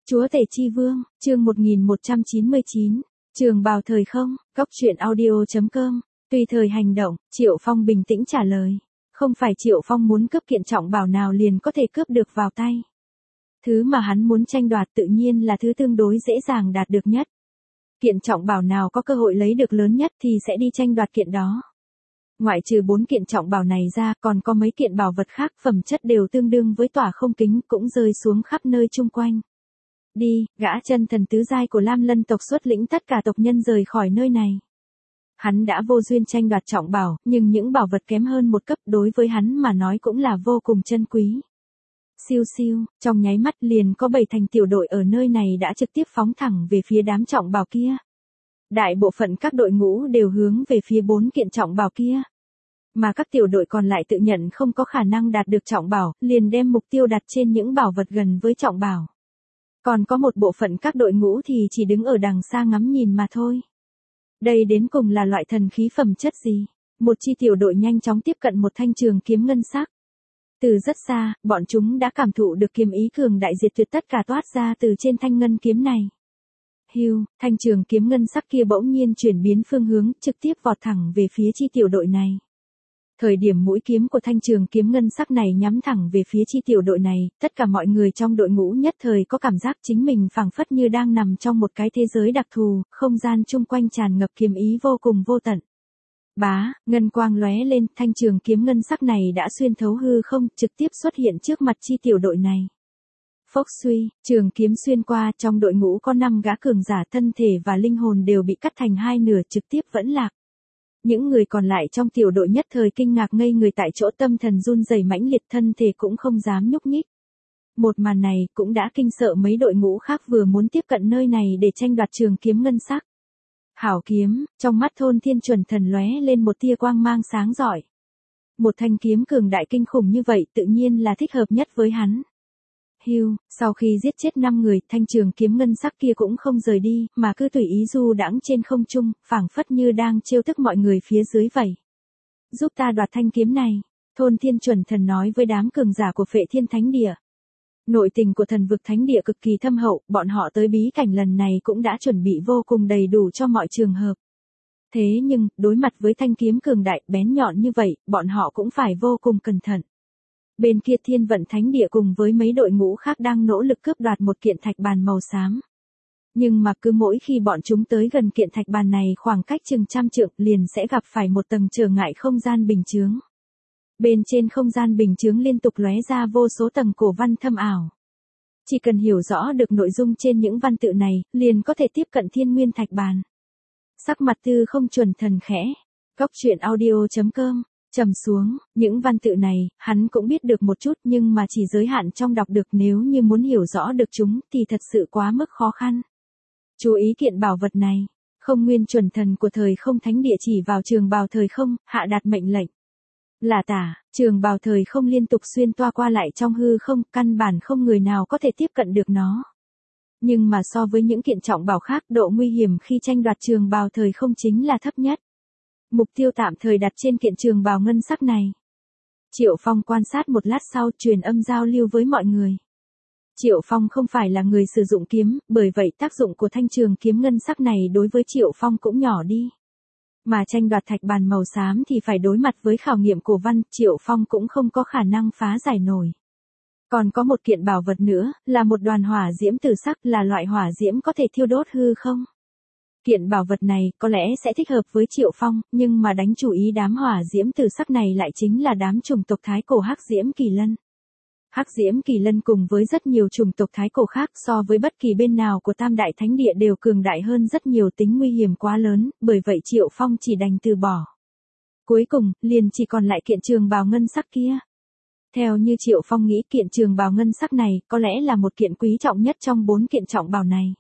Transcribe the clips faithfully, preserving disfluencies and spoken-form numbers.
Chúa tể chi vương, chương một nghìn một trăm chín mươi chín, trường bào thời không, góc truyện audio chấm com, tùy thời hành động, Triệu Phong bình tĩnh trả lời. Không phải Triệu Phong muốn cướp kiện trọng bảo nào liền có thể cướp được vào tay. Thứ mà hắn muốn tranh đoạt tự nhiên là thứ tương đối dễ dàng đạt được nhất. Kiện trọng bảo nào có cơ hội lấy được lớn nhất thì sẽ đi tranh đoạt kiện đó. Ngoại trừ bốn kiện trọng bảo này ra còn có mấy kiện bảo vật khác phẩm chất đều tương đương với tỏa không kính cũng rơi xuống khắp nơi chung quanh. Đi, gã chân thần tứ giai của Lam Lân tộc xuất lĩnh tất cả tộc nhân rời khỏi nơi này. Hắn đã vô duyên tranh đoạt trọng bảo, nhưng những bảo vật kém hơn một cấp đối với hắn mà nói cũng là vô cùng chân quý. Siêu siêu, trong nháy mắt liền có bảy thành tiểu đội ở nơi này đã trực tiếp phóng thẳng về phía đám trọng bảo kia. Đại bộ phận các đội ngũ đều hướng về phía bốn kiện trọng bảo kia. Mà các tiểu đội còn lại tự nhận không có khả năng đạt được trọng bảo, liền đem mục tiêu đặt trên những bảo vật gần với trọng bảo. Còn có một bộ phận các đội ngũ thì chỉ đứng ở đằng xa ngắm nhìn mà thôi. Đây đến cùng là loại thần khí phẩm chất gì? Một chi tiểu đội nhanh chóng tiếp cận một thanh trường kiếm ngân sắc. Từ rất xa, bọn chúng đã cảm thụ được kiếm ý cường đại diệt tuyệt tất cả toát ra từ trên thanh ngân kiếm này. Hưu, thanh trường kiếm ngân sắc kia bỗng nhiên chuyển biến phương hướng, trực tiếp vọt thẳng về phía chi tiểu đội này. Thời điểm mũi kiếm của thanh trường kiếm ngân sắc này nhắm thẳng về phía chi tiểu đội này, tất cả mọi người trong đội ngũ nhất thời có cảm giác chính mình phảng phất như đang nằm trong một cái thế giới đặc thù, không gian chung quanh tràn ngập kiếm ý vô cùng vô tận. Bá, ngân quang lóe lên, thanh trường kiếm ngân sắc này đã xuyên thấu hư không, trực tiếp xuất hiện trước mặt chi tiểu đội này. Phốc suy, trường kiếm xuyên qua, trong đội ngũ có năm gã cường giả thân thể và linh hồn đều bị cắt thành hai nửa trực tiếp vẫn lạc. Những người còn lại trong tiểu đội nhất thời kinh ngạc ngây người tại chỗ, tâm thần run rẩy mãnh liệt, thân thể cũng không dám nhúc nhích. Một màn này cũng đã kinh sợ mấy đội ngũ khác vừa muốn tiếp cận nơi này để tranh đoạt trường kiếm ngân sắc. Hảo kiếm, trong mắt Thôn Thiên Chuẩn Thần lóe lên một tia quang mang sáng rọi. Một thanh kiếm cường đại kinh khủng như vậy tự nhiên là thích hợp nhất với hắn. Hưu, sau khi giết chết năm người, thanh trường kiếm ngân sắc kia cũng không rời đi, mà cứ tùy ý du đãng trên không trung, phảng phất như đang trêu tức mọi người phía dưới vậy. Giúp ta đoạt thanh kiếm này, Thôn Thiên Chuẩn Thần nói với đám cường giả của Phệ Thiên Thánh Địa. Nội tình của thần vực thánh địa cực kỳ thâm hậu, bọn họ tới bí cảnh lần này cũng đã chuẩn bị vô cùng đầy đủ cho mọi trường hợp. Thế nhưng, đối mặt với thanh kiếm cường đại bén nhọn như vậy, bọn họ cũng phải vô cùng cẩn thận. Bên kia Thiên Vận Thánh Địa cùng với mấy đội ngũ khác đang nỗ lực cướp đoạt một kiện thạch bàn màu xám. Nhưng mà cứ mỗi khi bọn chúng tới gần kiện thạch bàn này khoảng cách chừng trăm trượng liền sẽ gặp phải một tầng trở ngại không gian bình chướng. Bên trên không gian bình chướng liên tục lóe ra vô số tầng cổ văn thâm ảo. Chỉ cần hiểu rõ được nội dung trên những văn tự này, liền có thể tiếp cận Thiên Nguyên Thạch Bàn. Sắc mặt Tư Không Chuẩn Thần khẽ, góc truyện audio chấm com, trầm xuống, những văn tự này, hắn cũng biết được một chút nhưng mà chỉ giới hạn trong đọc được, nếu như muốn hiểu rõ được chúng thì thật sự quá mức khó khăn. Chú ý kiện bảo vật này, Không Nguyên Chuẩn Thần của thời không thánh địa chỉ vào trường bào thời không, hạ đạt mệnh lệnh. Là tả, trường bào thời không liên tục xuyên toa qua lại trong hư không, căn bản không người nào có thể tiếp cận được nó. Nhưng mà so với những kiện trọng bảo khác, độ nguy hiểm khi tranh đoạt trường bào thời không chính là thấp nhất. Mục tiêu tạm thời đặt trên kiện trường bào ngân sắc này. Triệu Phong quan sát một lát sau, truyền âm giao lưu với mọi người. Triệu Phong không phải là người sử dụng kiếm, bởi vậy tác dụng của thanh trường kiếm ngân sắc này đối với Triệu Phong cũng nhỏ đi. Mà tranh đoạt thạch bàn màu xám thì phải đối mặt với khảo nghiệm cổ văn, Triệu Phong cũng không có khả năng phá giải nổi. Còn có một kiện bảo vật nữa, là một đoàn hỏa diễm tử sắc, là loại hỏa diễm có thể thiêu đốt hư không. Kiện bảo vật này có lẽ sẽ thích hợp với Triệu Phong, nhưng mà đánh chủ ý đám hỏa diễm tử sắc này lại chính là đám chủng tộc thái cổ Hắc Diễm Kỳ Lân. Hắc Diễm Kỳ Lân cùng với rất nhiều chủng tộc thái cổ khác so với bất kỳ bên nào của Tam Đại Thánh Địa đều cường đại hơn rất nhiều, tính nguy hiểm quá lớn, bởi vậy Triệu Phong chỉ đành từ bỏ. Cuối cùng, liền chỉ còn lại kiện trường bào ngân sắc kia. Theo như Triệu Phong nghĩ, kiện trường bào ngân sắc này có lẽ là một kiện quý trọng nhất trong bốn kiện trọng bào này.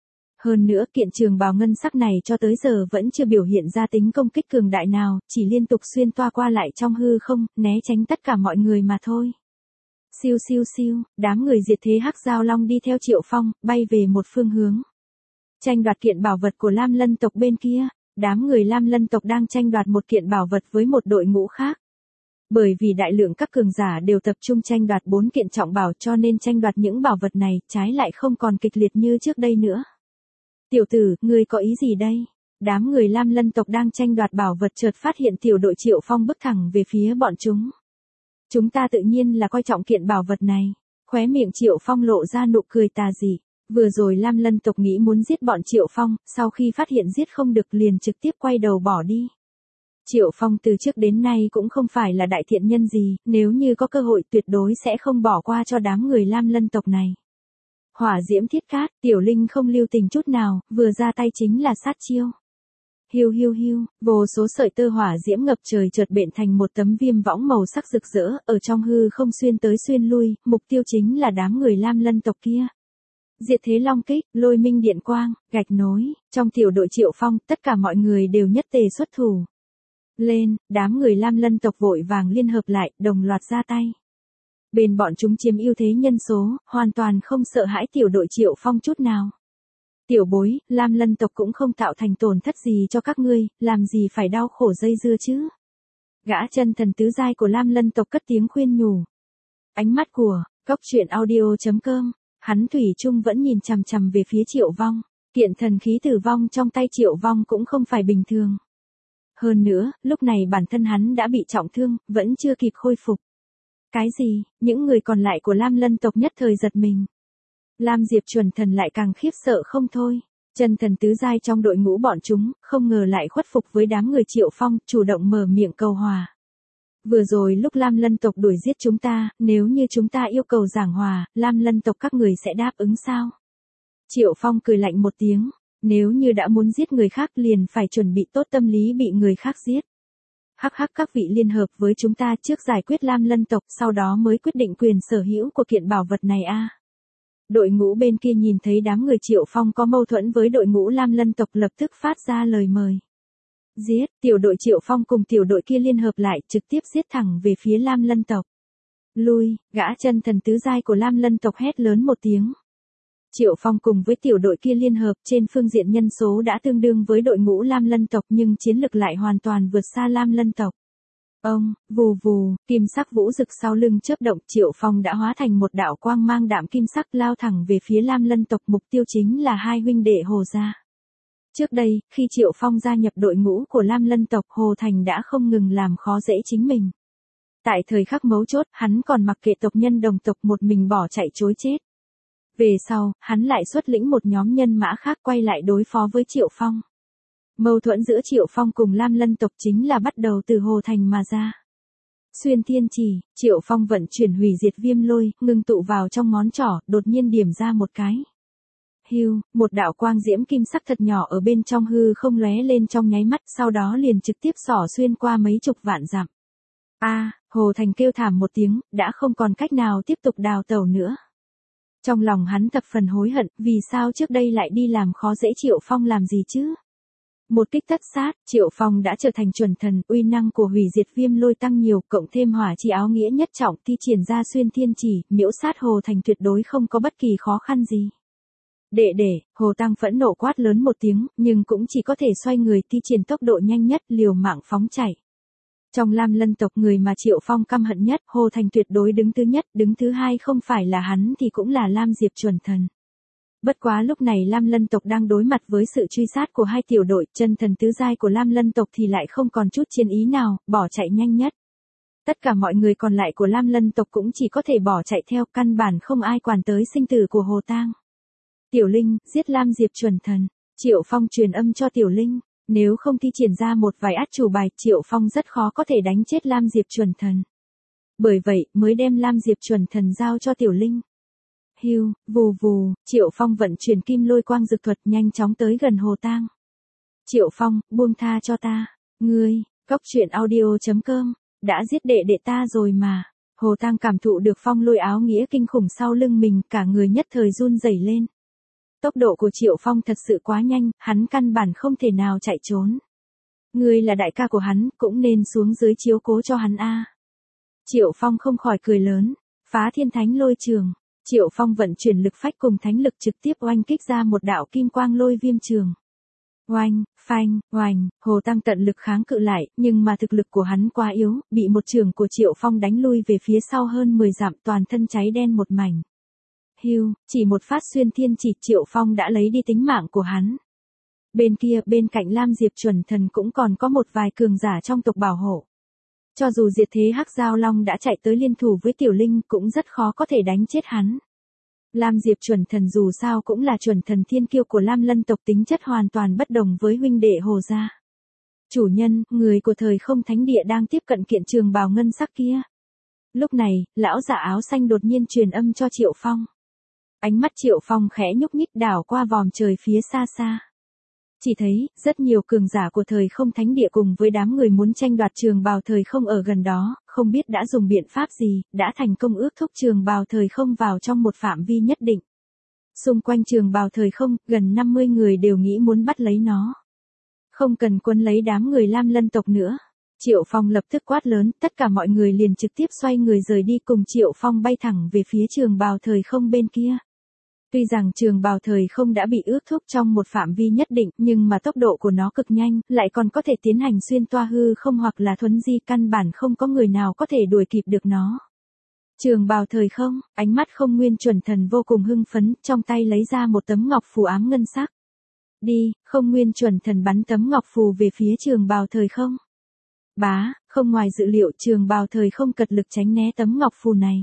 Hơn nữa, kiện trường bào ngân sắc này cho tới giờ vẫn chưa biểu hiện ra tính công kích cường đại nào, chỉ liên tục xuyên toa qua lại trong hư không, né tránh tất cả mọi người mà thôi. Siêu siêu siêu, đám người diệt thế Hắc Giao Long đi theo Triệu Phong, bay về một phương hướng. Tranh đoạt kiện bảo vật của Lam Lân tộc bên kia, đám người Lam Lân tộc đang tranh đoạt một kiện bảo vật với một đội ngũ khác. Bởi vì đại lượng các cường giả đều tập trung tranh đoạt bốn kiện trọng bảo cho nên tranh đoạt những bảo vật này trái lại không còn kịch liệt như trước đây nữa. Tiểu tử, ngươi có ý gì đây? Đám người Lam Lân tộc đang tranh đoạt bảo vật chợt phát hiện tiểu đội Triệu Phong bước thẳng về phía bọn chúng. Chúng ta tự nhiên là coi trọng kiện bảo vật này. Khóe miệng Triệu Phong lộ ra nụ cười tà dị. Vừa rồi Lam Lân tộc nghĩ muốn giết bọn Triệu Phong, sau khi phát hiện giết không được liền trực tiếp quay đầu bỏ đi. Triệu Phong từ trước đến nay cũng không phải là đại thiện nhân gì, nếu như có cơ hội tuyệt đối sẽ không bỏ qua cho đám người Lam Lân tộc này. Hỏa diễm thiết cát, Tiểu Linh không lưu tình chút nào, vừa ra tay chính là sát chiêu. Hiu hiu hiu, vô số sợi tơ hỏa diễm ngập trời chợt bện thành một tấm viêm võng màu sắc rực rỡ, ở trong hư không xuyên tới xuyên lui, mục tiêu chính là đám người Lam Lân tộc kia. Diệt thế long kích, lôi minh điện quang, gạch nối, trong tiểu đội Triệu Phong, tất cả mọi người đều nhất tề xuất thủ. Lên, đám người Lam Lân tộc vội vàng liên hợp lại, đồng loạt ra tay. Bên bọn chúng chiếm ưu thế nhân số, hoàn toàn không sợ hãi tiểu đội Triệu Phong chút nào. Tiểu bối, Lam Lân tộc cũng không tạo thành tổn thất gì cho các ngươi, làm gì phải đau khổ dây dưa chứ. Gã chân thần tứ giai của Lam Lân tộc cất tiếng khuyên nhủ. Ánh mắt của, Cốc Truyện Audio chấm com, hắn thủy chung vẫn nhìn chằm chằm về phía Triệu Vong. Kiện thần khí tử vong trong tay Triệu Vong cũng không phải bình thường. Hơn nữa, lúc này bản thân hắn đã bị trọng thương, vẫn chưa kịp khôi phục. Cái gì, những người còn lại của Lam Lân tộc nhất thời giật mình. Lam Diệp chuẩn thần lại càng khiếp sợ không thôi. Chân thần tứ giai trong đội ngũ bọn chúng, không ngờ lại khuất phục với đám người Triệu Phong, chủ động mở miệng cầu hòa. Vừa rồi lúc Lam Lân tộc đuổi giết chúng ta, nếu như chúng ta yêu cầu giảng hòa, Lam Lân tộc các người sẽ đáp ứng sao? Triệu Phong cười lạnh một tiếng, nếu như đã muốn giết người khác liền phải chuẩn bị tốt tâm lý bị người khác giết. Hắc hắc, các vị liên hợp với chúng ta trước giải quyết Lam Lân tộc, sau đó mới quyết định quyền sở hữu của kiện bảo vật này a. Đội ngũ bên kia nhìn thấy đám người Triệu Phong có mâu thuẫn với đội ngũ Lam Lân tộc lập tức phát ra lời mời. Giết, tiểu đội Triệu Phong cùng tiểu đội kia liên hợp lại trực tiếp giết thẳng về phía Lam Lân tộc. Lui, gã chân thần tứ giai của Lam Lân tộc hét lớn một tiếng. Triệu Phong cùng với tiểu đội kia liên hợp trên phương diện nhân số đã tương đương với đội ngũ Lam Lân tộc nhưng chiến lực lại hoàn toàn vượt xa Lam Lân tộc. Ông, vù vù, kim sắc vũ rực sau lưng chớp động, Triệu Phong đã hóa thành một đạo quang mang đạm kim sắc lao thẳng về phía Lam Lân tộc, mục tiêu chính là hai huynh đệ Hồ gia. Trước đây, khi Triệu Phong gia nhập đội ngũ của Lam Lân tộc, Hồ Thành đã không ngừng làm khó dễ chính mình. Tại thời khắc mấu chốt, hắn còn mặc kệ tộc nhân đồng tộc một mình bỏ chạy trối chết. Về sau, hắn lại xuất lĩnh một nhóm nhân mã khác quay lại đối phó với Triệu Phong. Mâu thuẫn giữa Triệu Phong cùng Lam Lân tộc chính là bắt đầu từ Hồ Thành mà ra. Xuyên thiên chỉ, Triệu Phong vận chuyển hủy diệt viêm lôi, ngưng tụ vào trong ngón trỏ, đột nhiên điểm ra một cái. Hiu, một đạo quang diễm kim sắc thật nhỏ ở bên trong hư không lóe lên trong nháy mắt, sau đó liền trực tiếp xỏ xuyên qua mấy chục vạn dặm. A, Hồ Thành kêu thảm một tiếng, đã không còn cách nào tiếp tục đào tẩu nữa. Trong lòng hắn thập phần hối hận, vì sao trước đây lại đi làm khó dễ Triệu Phong làm gì chứ? Một kích tất sát, Triệu Phong đã trở thành chuẩn thần, uy năng của hủy diệt viêm lôi tăng nhiều, cộng thêm hỏa chi áo nghĩa nhất trọng thi triển ra xuyên thiên chỉ, miễu sát Hồ Thành tuyệt đối không có bất kỳ khó khăn gì. Đệ đệ, Hồ Tăng phẫn nộ quát lớn một tiếng, nhưng cũng chỉ có thể xoay người thi triển tốc độ nhanh nhất, liều mạng phóng chạy. Trong Lam Lân tộc người mà Triệu Phong căm hận nhất, Hồ Thành tuyệt đối đứng thứ nhất, đứng thứ hai không phải là hắn thì cũng là Lam Diệp chuẩn thần. Bất quá lúc này Lam Lân tộc đang đối mặt với sự truy sát của hai tiểu đội, chân thần tứ giai của Lam Lân tộc thì lại không còn chút chiến ý nào, bỏ chạy nhanh nhất. Tất cả mọi người còn lại của Lam Lân tộc cũng chỉ có thể bỏ chạy theo, căn bản không ai quản tới sinh tử của Hồ Tang. Tiểu Linh, giết Lam Diệp chuẩn thần. Triệu Phong truyền âm cho Tiểu Linh, nếu không thi triển ra một vài át chủ bài, Triệu Phong rất khó có thể đánh chết Lam Diệp chuẩn thần. Bởi vậy, mới đem Lam Diệp chuẩn thần giao cho Tiểu Linh. Hiu, vù vù, Triệu Phong vận chuyển kim lôi quang dược thuật nhanh chóng tới gần Hồ Tang. Triệu Phong, buông tha cho ta. Ngươi, Cốc Truyện Audio chấm com, đã giết đệ đệ ta rồi mà. Hồ Tang cảm thụ được phong lôi áo nghĩa kinh khủng sau lưng mình, cả người nhất thời run rẩy lên. Tốc độ của Triệu Phong thật sự quá nhanh, hắn căn bản không thể nào chạy trốn. Ngươi là đại ca của hắn, cũng nên xuống dưới chiếu cố cho hắn a. Triệu Phong không khỏi cười lớn, phá thiên thánh lôi trường. Triệu Phong vận chuyển lực phách cùng thánh lực trực tiếp oanh kích ra một đạo kim quang lôi viêm trường. Oanh, phanh, oanh, Hồ Tăng tận lực kháng cự lại, nhưng mà thực lực của hắn quá yếu, bị một trường của Triệu Phong đánh lui về phía sau hơn mười dặm, toàn thân cháy đen một mảnh. Hưu, chỉ một phát xuyên thiên chỉ, Triệu Phong đã lấy đi tính mạng của hắn. Bên kia, bên cạnh Lam Diệp chuẩn thần cũng còn có một vài cường giả trong tộc bảo hộ. Cho dù diệt thế Hắc Giao Long đã chạy tới liên thủ với Tiểu Linh cũng rất khó có thể đánh chết hắn. Lam Diệp chuẩn thần dù sao cũng là chuẩn thần thiên kiêu của Lam Lân tộc, tính chất hoàn toàn bất đồng với huynh đệ Hồ gia. Chủ nhân, người của thời không thánh địa đang tiếp cận kiện trường bào ngân sắc kia. Lúc này, lão giả áo xanh đột nhiên truyền âm cho Triệu Phong. Ánh mắt Triệu Phong khẽ nhúc nhích đảo qua vòm trời phía xa xa. Chỉ thấy, rất nhiều cường giả của thời không thánh địa cùng với đám người muốn tranh đoạt trường bào thời không ở gần đó, không biết đã dùng biện pháp gì, đã thành công ước thúc trường bào thời không vào trong một phạm vi nhất định. Xung quanh trường bào thời không, gần năm mươi người đều nghĩ muốn bắt lấy nó. Không cần quân lấy đám người Lam Lân tộc nữa. Triệu Phong lập tức quát lớn, tất cả mọi người liền trực tiếp xoay người rời đi, cùng Triệu Phong bay thẳng về phía trường bào thời không bên kia. Tuy rằng trường bào thời không đã bị ước thúc trong một phạm vi nhất định, nhưng mà tốc độ của nó cực nhanh, lại còn có thể tiến hành xuyên toa hư không hoặc là thuấn di, căn bản không có người nào có thể đuổi kịp được nó. Trường bào thời không, ánh mắt Không Nguyên chuẩn thần vô cùng hưng phấn, trong tay lấy ra một tấm ngọc phù ám ngân sắc. Đi, Không Nguyên chuẩn thần bắn tấm ngọc phù về phía trường bào thời không. Bá, không ngoài dự liệu, trường bào thời không cật lực tránh né tấm ngọc phù này.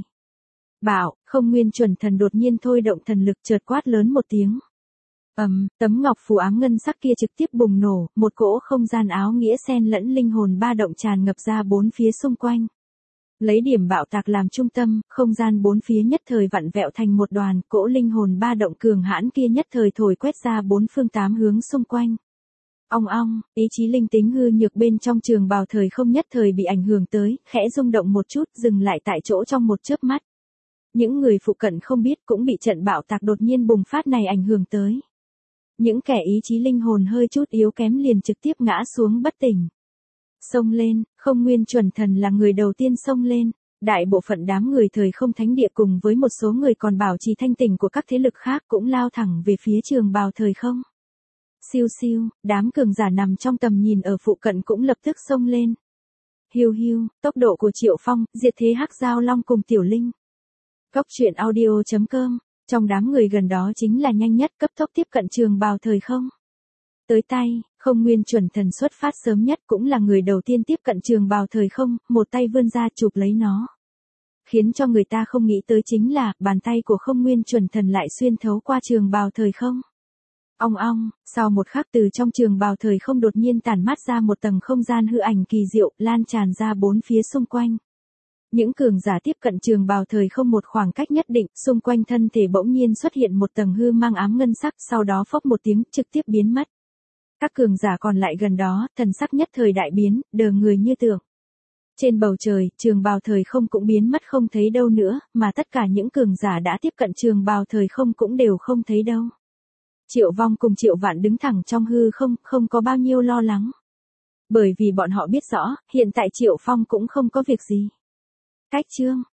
Bảo, Không Nguyên chuẩn thần đột nhiên thôi động thần lực, chợt quát lớn một tiếng. Ầm, um, tấm ngọc phù ám ngân sắc kia trực tiếp bùng nổ, một cỗ không gian áo nghĩa xen lẫn linh hồn ba động tràn ngập ra bốn phía xung quanh. Lấy điểm bạo tạc làm trung tâm, không gian bốn phía nhất thời vặn vẹo thành một đoàn, cỗ linh hồn ba động cường hãn kia nhất thời thổi quét ra bốn phương tám hướng xung quanh. Ong ong, ý chí linh tính hư nhược bên trong trường bào thời không nhất thời bị ảnh hưởng tới, khẽ rung động một chút, dừng lại tại chỗ trong một chớp mắt. Những người phụ cận không biết cũng bị trận bạo tạc đột nhiên bùng phát này ảnh hưởng tới. Những kẻ ý chí linh hồn hơi chút yếu kém liền trực tiếp ngã xuống bất tỉnh. Xông lên, Không Nguyên chuẩn thần là người đầu tiên xông lên. Đại bộ phận đám người thời không thánh địa cùng với một số người còn bảo trì thanh tỉnh của các thế lực khác cũng lao thẳng về phía trường bào thời không. Siêu siêu, đám cường giả nằm trong tầm nhìn ở phụ cận cũng lập tức xông lên. Hiu hiu, tốc độ của Triệu Phong, diệt thế Hắc Giao Long cùng Tiểu Linh. Góc truyện audio chấm com, trong đám người gần đó chính là nhanh nhất, cấp tốc tiếp cận trường bào thời không. Tới tay, Không Nguyên chuẩn thần xuất phát sớm nhất, cũng là người đầu tiên tiếp cận trường bào thời không, một tay vươn ra chụp lấy nó. Khiến cho người ta không nghĩ tới chính là, bàn tay của Không Nguyên chuẩn thần lại xuyên thấu qua trường bào thời không. Ong ong, sau một khắc từ trong trường bào thời không đột nhiên tản mát ra một tầng không gian hư ảnh kỳ diệu, lan tràn ra bốn phía xung quanh. Những cường giả tiếp cận trường bào thời không một khoảng cách nhất định, xung quanh thân thể bỗng nhiên xuất hiện một tầng hư mang ám ngân sắc, sau đó phốc một tiếng, trực tiếp biến mất. Các cường giả còn lại gần đó, thần sắc nhất thời đại biến, đờ người như tượng. Trên bầu trời, trường bào thời không cũng biến mất không thấy đâu nữa, mà tất cả những cường giả đã tiếp cận trường bào thời không cũng đều không thấy đâu. Triệu Vong cùng Triệu Vạn đứng thẳng trong hư không, không có bao nhiêu lo lắng. Bởi vì bọn họ biết rõ, hiện tại Triệu Phong cũng không có việc gì. Cách chương